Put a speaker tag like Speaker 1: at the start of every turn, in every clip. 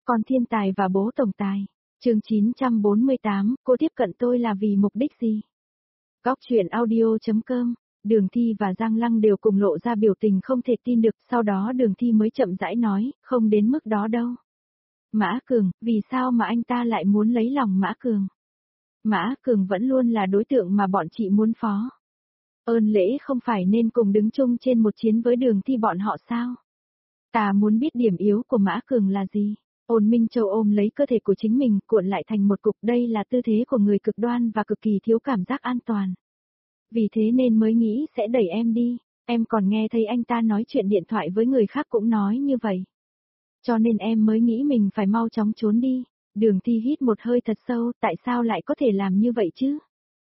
Speaker 1: Con thiên tài và bố tổng tài. Chương 948, cô tiếp cận tôi là vì mục đích gì? Góc truyện audio.com. Đường Thi và Giang Lăng đều cùng lộ ra biểu tình không thể tin được, sau đó Đường Thi mới chậm rãi nói, không đến mức đó đâu. Mã Cường, vì sao mà anh ta lại muốn lấy lòng Mã Cường? Mã Cường vẫn luôn là đối tượng mà bọn chị muốn phó. Ơn lễ không phải nên cùng đứng chung trên một chiến với Đường Thi bọn họ sao? Ta muốn biết điểm yếu của Mã Cường là gì? Ôn Minh Châu ôm lấy cơ thể của chính mình, cuộn lại thành một cục, đây là tư thế của người cực đoan và cực kỳ thiếu cảm giác an toàn. Vì thế nên mới nghĩ sẽ đẩy em đi, em còn nghe thấy anh ta nói chuyện điện thoại với người khác cũng nói như vậy. Cho nên em mới nghĩ mình phải mau chóng trốn đi. Đường Thi hít một hơi thật sâu, tại sao lại có thể làm như vậy chứ?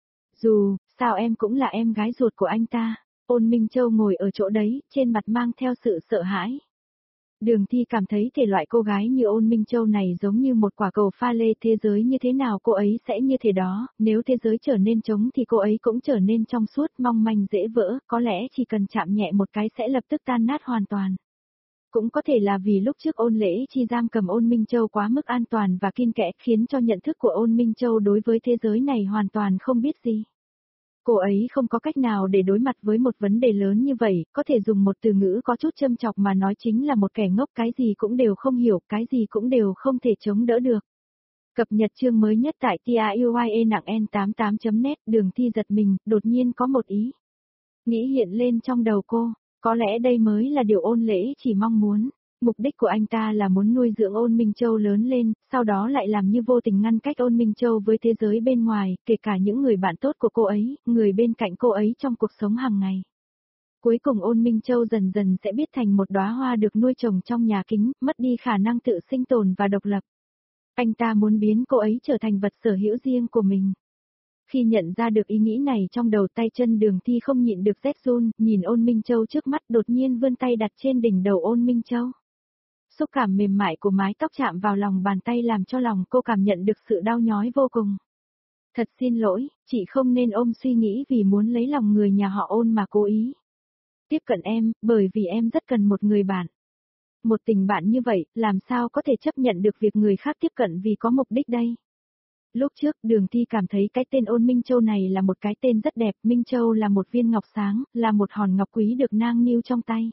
Speaker 1: Dù, sao em cũng là em gái ruột của anh ta. Ôn Minh Châu ngồi ở chỗ đấy, trên mặt mang theo sự sợ hãi. Đường Thi cảm thấy thể loại cô gái như Ôn Minh Châu này giống như một quả cầu pha lê, thế giới như thế nào cô ấy sẽ như thế đó, nếu thế giới trở nên trống thì cô ấy cũng trở nên trong suốt, mong manh dễ vỡ, có lẽ chỉ cần chạm nhẹ một cái sẽ lập tức tan nát hoàn toàn. Cũng có thể là vì lúc trước Ôn Lễ Chi giam cầm Ôn Minh Châu quá mức an toàn và kiêng kẽ, khiến cho nhận thức của Ôn Minh Châu đối với thế giới này hoàn toàn không biết gì. Cô ấy không có cách nào để đối mặt với một vấn đề lớn như vậy, có thể dùng một từ ngữ có chút châm chọc mà nói chính là một kẻ ngốc, cái gì cũng đều không hiểu, cái gì cũng đều không thể chống đỡ được. Cập nhật chương mới nhất tại TIUYE nặng N88.net, Đường Thi giật mình, đột nhiên có một ý nghĩ hiện lên trong đầu cô, có lẽ đây mới là điều Ôn Lễ chỉ mong muốn. Mục đích của anh ta là muốn nuôi dưỡng Ôn Minh Châu lớn lên, sau đó lại làm như vô tình ngăn cách Ôn Minh Châu với thế giới bên ngoài, kể cả những người bạn tốt của cô ấy, người bên cạnh cô ấy trong cuộc sống hàng ngày. Cuối cùng Ôn Minh Châu dần dần sẽ biết thành một đóa hoa được nuôi trồng trong nhà kính, mất đi khả năng tự sinh tồn và độc lập. Anh ta muốn biến cô ấy trở thành vật sở hữu riêng của mình. Khi nhận ra được ý nghĩ này trong đầu, tay chân Đường Thi không nhịn được rét run, nhìn Ôn Minh Châu trước mắt, đột nhiên vươn tay đặt trên đỉnh đầu Ôn Minh Châu. Xúc cảm mềm mại của mái tóc chạm vào lòng bàn tay làm cho lòng cô cảm nhận được sự đau nhói vô cùng. Thật xin lỗi, chị không nên ôm suy nghĩ vì muốn lấy lòng người nhà họ Ôn mà cố ý tiếp cận em, bởi vì em rất cần một người bạn. Một tình bạn như vậy, làm sao có thể chấp nhận được việc người khác tiếp cận vì có mục đích đây? Lúc trước, Đường Thi cảm thấy cái tên Ôn Minh Châu này là một cái tên rất đẹp, Minh Châu là một viên ngọc sáng, là một hòn ngọc quý được nang niu trong tay.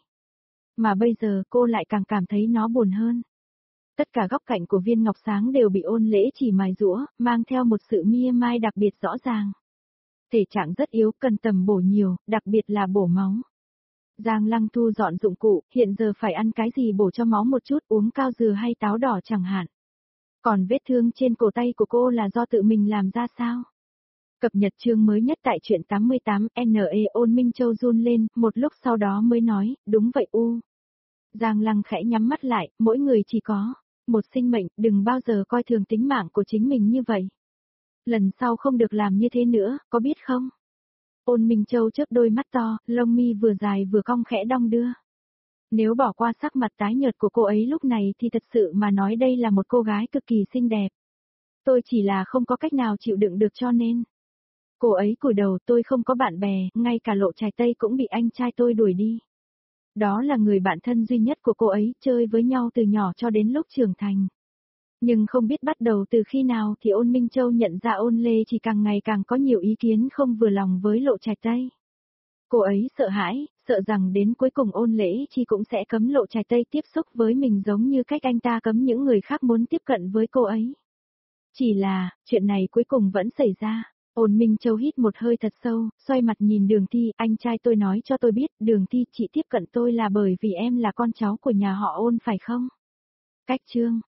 Speaker 1: Mà bây giờ cô lại càng cảm thấy nó buồn hơn. Tất cả góc cạnh của viên ngọc sáng đều bị Ôn Lễ chỉ mài giũa, mang theo một sự mia mai đặc biệt rõ ràng. Thể trạng rất yếu, cần tầm bổ nhiều, đặc biệt là bổ máu. Giang Lăng thu dọn dụng cụ, hiện giờ phải ăn cái gì bổ cho máu một chút, uống cao dừa hay táo đỏ chẳng hạn. Còn vết thương trên cổ tay của cô là do tự mình làm ra sao? Cập nhật chương mới nhất tại truyện 88, NE. Ôn Minh Châu run lên, một lúc sau đó mới nói, đúng vậy u. Giang Lăng khẽ nhắm mắt lại, mỗi người chỉ có một sinh mệnh, đừng bao giờ coi thường tính mạng của chính mình như vậy. Lần sau không được làm như thế nữa, có biết không? Ôn Minh Châu chớp đôi mắt to, lông mi vừa dài vừa cong khẽ đong đưa. Nếu bỏ qua sắc mặt tái nhợt của cô ấy lúc này thì thật sự mà nói đây là một cô gái cực kỳ xinh đẹp. Tôi chỉ là không có cách nào chịu đựng được cho nên. Cô ấy cúi đầu, tôi không có bạn bè, ngay cả Lộ Trài Tây cũng bị anh trai tôi đuổi đi. Đó là người bạn thân duy nhất của cô ấy, chơi với nhau từ nhỏ cho đến lúc trưởng thành. Nhưng không biết bắt đầu từ khi nào thì Ôn Minh Châu nhận ra Ôn Lê chỉ càng ngày càng có nhiều ý kiến không vừa lòng với Lộ Trài Tây. Cô ấy sợ hãi, sợ rằng đến cuối cùng Ôn Lễ Chi cũng sẽ cấm Lộ Trài Tây tiếp xúc với mình giống như cách anh ta cấm những người khác muốn tiếp cận với cô ấy. Chỉ là, chuyện này cuối cùng vẫn xảy ra. Ôn Minh Châu hít một hơi thật sâu, xoay mặt nhìn Đường Thi, anh trai tôi nói cho tôi biết, Đường Thi, chị tiếp cận tôi là bởi vì em là con cháu của nhà họ Ôn phải không? Cách chương